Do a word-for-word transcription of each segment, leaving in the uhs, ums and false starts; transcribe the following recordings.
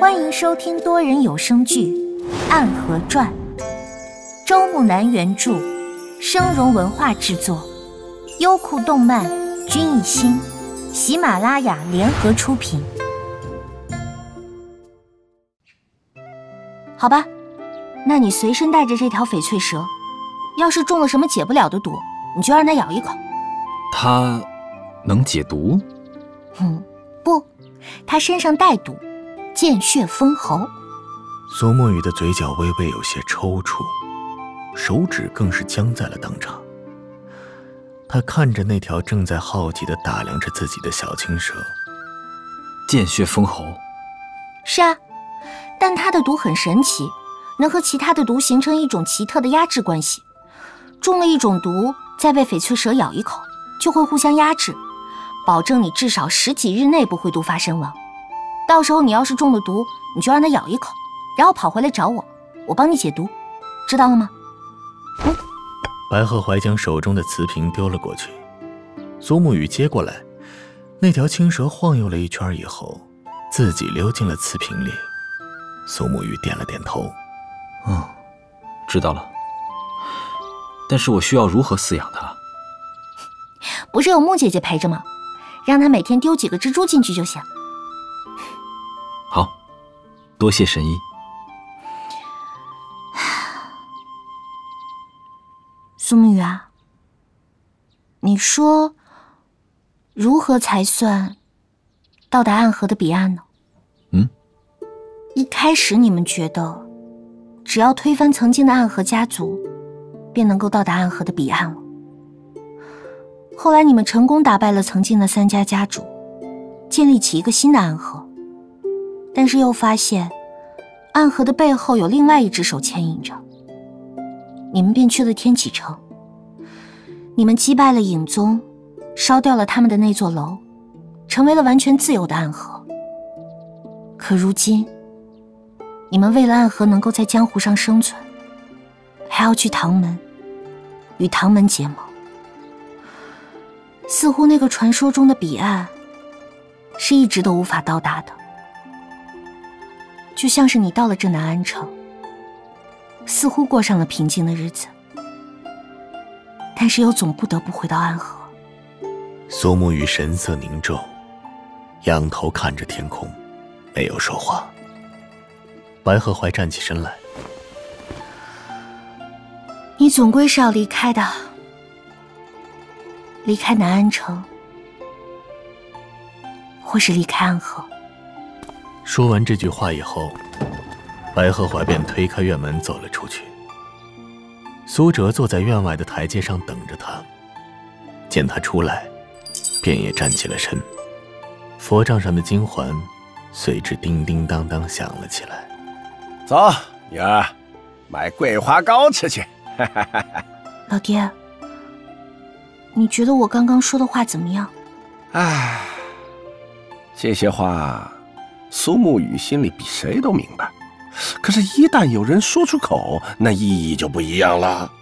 欢迎收听多人有声剧《暗河传》，周木南原著，生荣文化制作，优酷动漫、君艺兴、喜马拉雅联合出品。好吧，那你随身带着这条翡翠蛇，要是中了什么解不了的毒，你就让它咬一口。 它能解毒？ 嗯，不，它身上带毒，见血封喉。 苏沐雨的嘴角微微有些抽搐，手指更是僵在了当场。他看着那条正在好奇地打量着自己的小青蛇。 见血封喉？ 是啊，但它的毒很神奇，能和其他的毒形成一种奇特的压制关系。中了一种毒，再被翡翠蛇咬一口，就会互相压制，保证你至少十几日内不会毒发身亡。到时候你要是中了毒，你就让它咬一口，然后跑回来找我，我帮你解毒，知道了吗？嗯。 白鹤怀将手中的瓷瓶丢了过去，苏沐雨接过来，那条青蛇晃悠了一圈以后，自己溜进了瓷瓶里。苏沐雨点了点头， 嗯，知道了。但是我需要如何饲养它？ 不是有木姐姐陪着吗？让她每天丢几个蜘蛛进去就行。 好，多谢神医。 苏沐雨啊，你说如何才算到达暗河的彼岸呢？ 嗯， 一开始你们觉得只要推翻曾经的暗河家族，便能够到达暗河的彼岸了。后来你们成功打败了曾经的三家家主，建立起一个新的暗河，但是又发现暗河的背后有另外一只手牵引着，你们便去了天启城。你们击败了影宗，烧掉了他们的那座楼，成为了完全自由的暗河。可如今你们为了暗河能够在江湖上生存，还要去唐门与唐门结盟。似乎那个传说中的彼岸是一直都无法到达的，就像是你到了这南安城，似乎过上了平静的日子，但是又总不得不回到暗河。 苏沐雨神色凝重，仰头看着天空，没有说话。白鹤怀站起身来， 你总归是要离开的，离开南安城，或是离开暗河。 说完这句话以后，白鹤怀便推开院门走了出去。苏哲坐在院外的台阶上等着他，见他出来，便也站起了身。佛杖上的金环随之叮叮当当响了起来。 走，女儿，买桂花糕吃去。 老爹，你觉得我刚刚说的话怎么样？ 唉，这些话苏沐雨心里比谁都明白，可是一旦有人说出口，那意义就不一样了。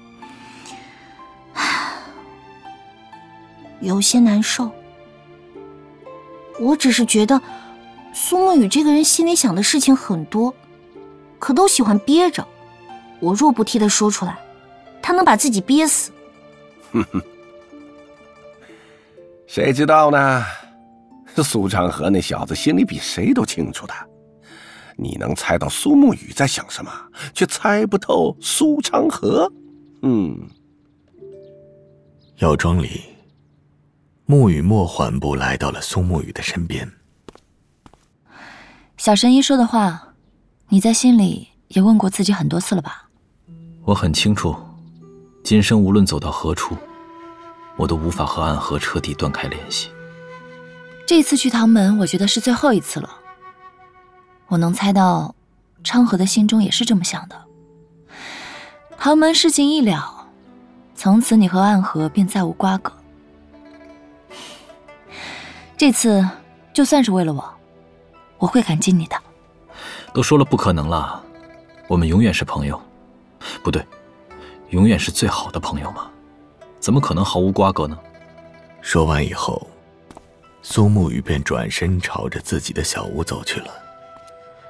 有些难受。我只是觉得苏沐雨这个人心里想的事情很多，可都喜欢憋着。我若不替他说出来，他能把自己憋死。 哼哼，谁知道呢？苏长河那小子心里比谁都清楚的。你能猜到苏沐雨在想什么，却猜不透苏长河。嗯。 药庄里，沐雨墨缓步来到了苏沐雨的身边。 小神医说的话，你在心里也问过自己很多次了吧？ 我很清楚，今生无论走到何处，我都无法和暗河彻底断开联系。 这次去唐门，我觉得是最后一次了。我能猜到，昌河的心中也是这么想的。唐门事情一了，从此你和暗河便再无瓜葛。这次就算是为了我，我会感激你的。 都说了不可能了，我们永远是朋友，不对，永远是最好的朋友嘛，怎么可能毫无瓜葛呢？ 说完以后，苏沐雨便转身朝着自己的小屋走去了。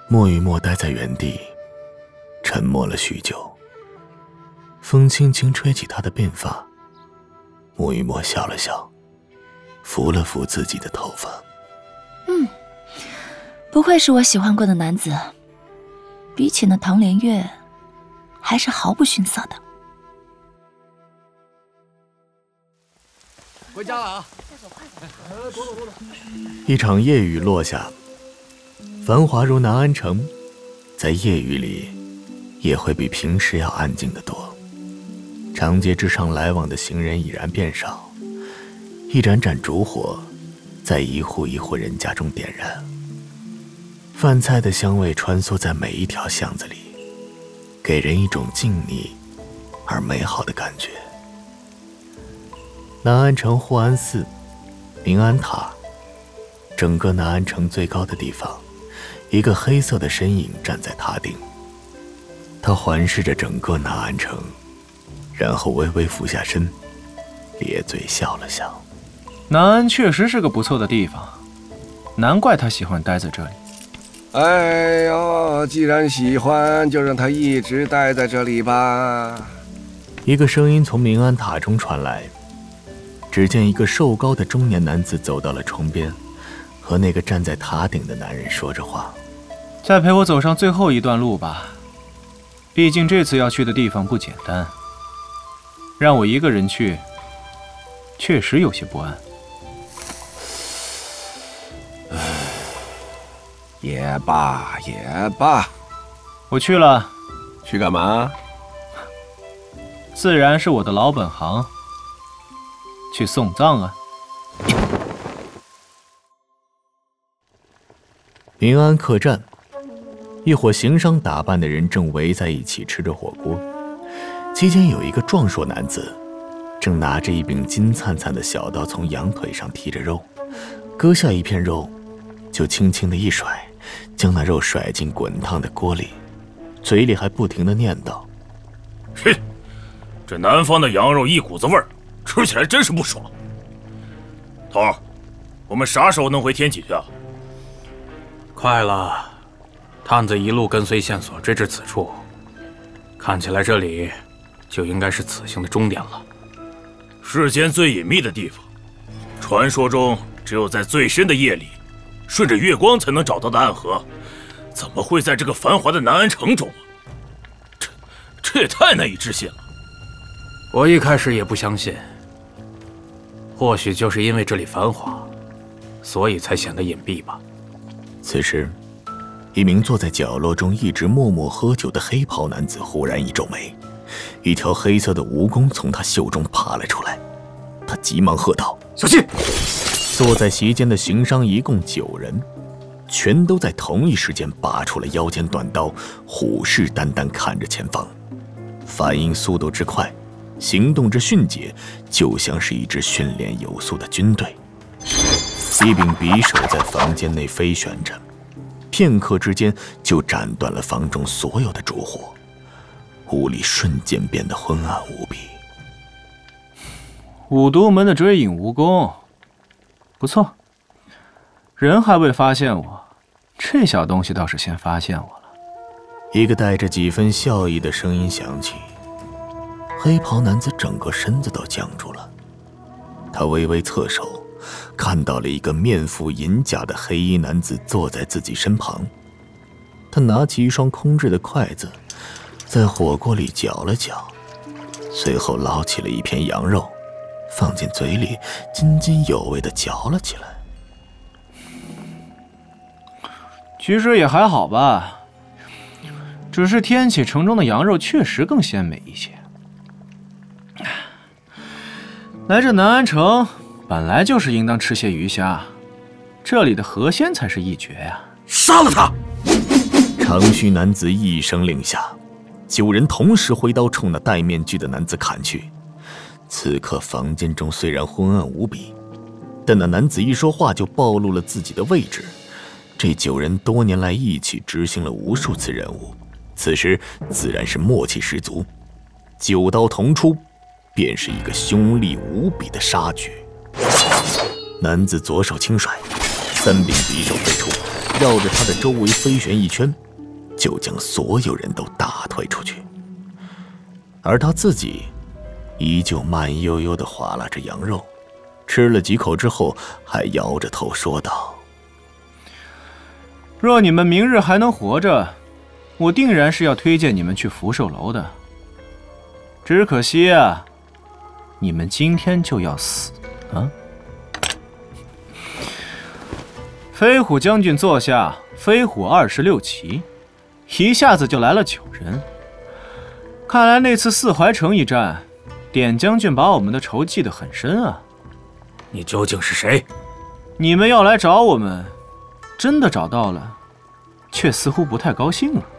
莫雨墨呆在原地，沉默了许久。风轻轻吹起他的鬓发，莫雨墨笑了笑，扶了扶自己的头发。 嗯，不愧是我喜欢过的男子，比起那唐连月，还是毫不逊色的。 回家了啊！ 一场夜雨落下，繁华如南安城，在夜雨里也会比平时要安静得多。长街之上来往的行人已然变少，一盏盏烛火在一户一户人家中点燃，饭菜的香味穿梭在每一条巷子里，给人一种静谧而美好的感觉。南安城护安寺、明安塔，整个南安城最高的地方，一个黑色的身影站在塔顶，他环视着整个南安城，然后微微俯下身，咧嘴笑了笑。 南安确实是个不错的地方，难怪他喜欢待在这里。 哎呦，既然喜欢，就让他一直待在这里吧。 一个声音从明安塔中传来，只见一个瘦高的中年男子走到了床边，和那个站在塔顶的男人说着话。 再陪我走上最后一段路吧，毕竟这次要去的地方不简单，让我一个人去，确实有些不安。 也罢也罢， 我去了。 去干嘛？ 自然是我的老本行，去送葬啊。 明安客栈，一伙行商打扮的人正围在一起吃着火锅，期间有一个壮硕男子正拿着一柄金灿灿的小刀从羊腿上剔着肉，割下一片肉就轻轻的一甩，将那肉甩进滚烫的锅里，嘴里还不停的念叨： 嘿，这南方的羊肉一股子味儿，吃起来真是不爽。头儿，我们啥时候能回天启去啊？ 快了，探子一路跟随线索追至此处，看起来这里就应该是此行的终点了。 世间最隐秘的地方，传说中只有在最深的夜里，顺着月光才能找到的暗河，怎么会在这个繁华的南安城中啊？这这也太难以置信了。 我一开始也不相信，或许就是因为这里繁华，所以才显得隐蔽吧。 此时，一名坐在角落中一直默默喝酒的黑袍男子忽然一皱眉，一条黑色的蜈蚣从他袖中爬了出来，他急忙喝道：“ 小心！” 坐在席间的行商一共九人，全都在同一时间拔出了腰间短刀，虎视眈眈看着前方，反应速度之快，行动之迅捷，就像是一支训练有素的军队。一柄匕首在房间内飞旋着，片刻之间就斩断了房中所有的烛火，屋里瞬间变得昏暗无比。 五毒门的追影蜈蚣，不错，人还未发现我，这小东西倒是先发现我了。 一个带着几分笑意的声音响起，黑袍男子整个身子都僵住了，他微微侧手，看到了一个面覆银甲的黑衣男子坐在自己身旁。他拿起一双空置的筷子，在火锅里搅了搅，随后捞起了一片羊肉，放进嘴里，津津有味地嚼了起来。 其实也还好吧，只是天启城中的羊肉确实更鲜美一些。来这南安城本来就是应当吃些鱼虾，这里的河鲜才是一绝呀！ 杀了他！ 长须男子一声令下，九人同时挥刀冲那戴面具的男子砍去。此刻房间中虽然昏暗无比，但那男子一说话就暴露了自己的位置。这九人多年来一起执行了无数次任务，此时自然是默契十足，九刀同出，便是一个凶厉无比的杀局。男子左手轻甩，三柄匕首飞出， 绕着他的周围飞旋一圈，就将所有人都打退出去。而他自己依旧慢悠悠地划拉着羊肉，吃了几口之后，还摇着头说道：“ 若你们明日还能活着，我定然是要推荐你们去福寿楼的。只可惜啊，你们今天就要死啊！”飞虎将军坐下，飞虎二十六骑，一下子就来了九人。看来那次四怀城一战，典将军把我们的仇记得很深啊。 你究竟是谁？ 你们要来找我们，真的找到了，却似乎不太高兴了。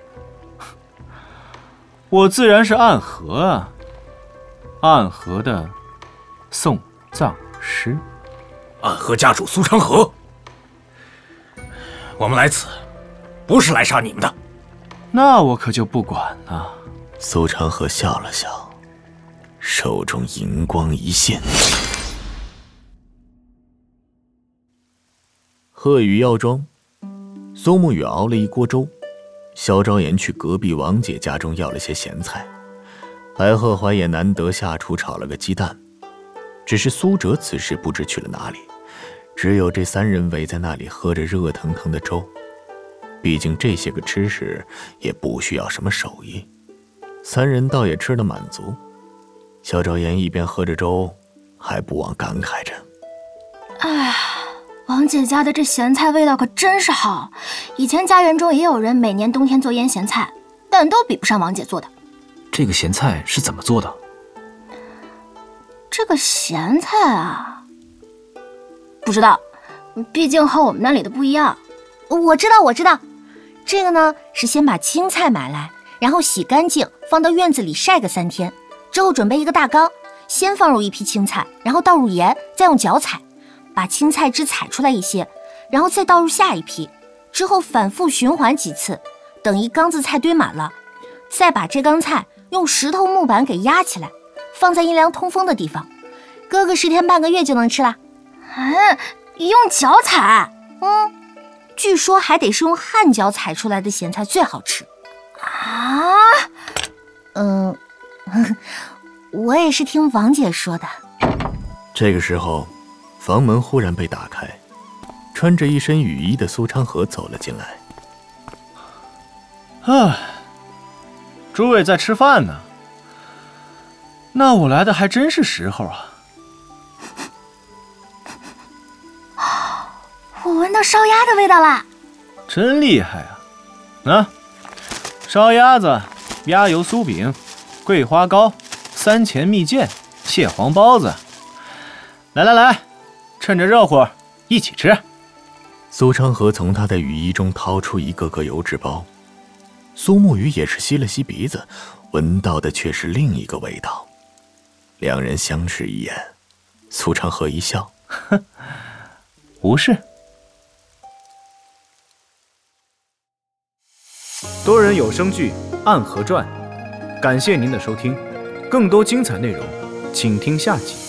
我自然是暗河啊，暗河的送葬师。 暗河家主苏长河，我们来此不是来杀你们的。 那我可就不管了。 苏长河笑了笑，手中银光一现。鹤羽药庄，苏沐雨熬了一锅粥，萧昭言去隔壁王姐家中要了些咸菜，白鹤怀也难得下厨炒了个鸡蛋。只是苏哲此时不知去了哪里，只有这三人围在那里喝着热腾腾的粥。毕竟这些个吃食也不需要什么手艺，三人倒也吃得满足。萧昭言一边喝着粥，还不忘感慨着：“ 哎，王姐家的这咸菜味道可真是好。以前家园中也有人每年冬天做腌咸菜，但都比不上王姐做的。 这个咸菜是怎么做的？ 这个咸菜啊，不知道，毕竟和我们那里的不一样。我知道，我知道，这个呢是先把青菜买来，然后洗干净，放到院子里晒个三天。之后准备一个大缸，先放入一批青菜，然后倒入盐，再用脚踩，把青菜汁踩出来一些，然后再倒入下一批，之后反复循环几次，等一缸子菜堆满了，再把这缸菜用石头木板给压起来，放在阴凉通风的地方，搁个十天半个月就能吃了。嗯，用脚踩？嗯，据说还得是用汗脚踩出来的咸菜最好吃。啊？嗯。我也是听王姐说的。 这个时候，房门忽然被打开，穿着一身雨衣的苏昌河走了进来。 啊，诸位在吃饭呢，那我来的还真是时候啊。 我闻到烧鸭的味道啦！ 真厉害啊！啊，烧鸭子、鸭油酥饼、桂花糕、三钱蜜饯、蟹黄包子，来来来，趁着热乎一起吃。 苏昌河从他的雨衣中掏出一个个油纸包，苏沐雨也是吸了吸鼻子，闻到的却是另一个味道。两人相视一眼，苏昌河一笑， 哼，无事。多人有声剧《暗河传》，感谢您的收听，更多精彩内容，请听下集。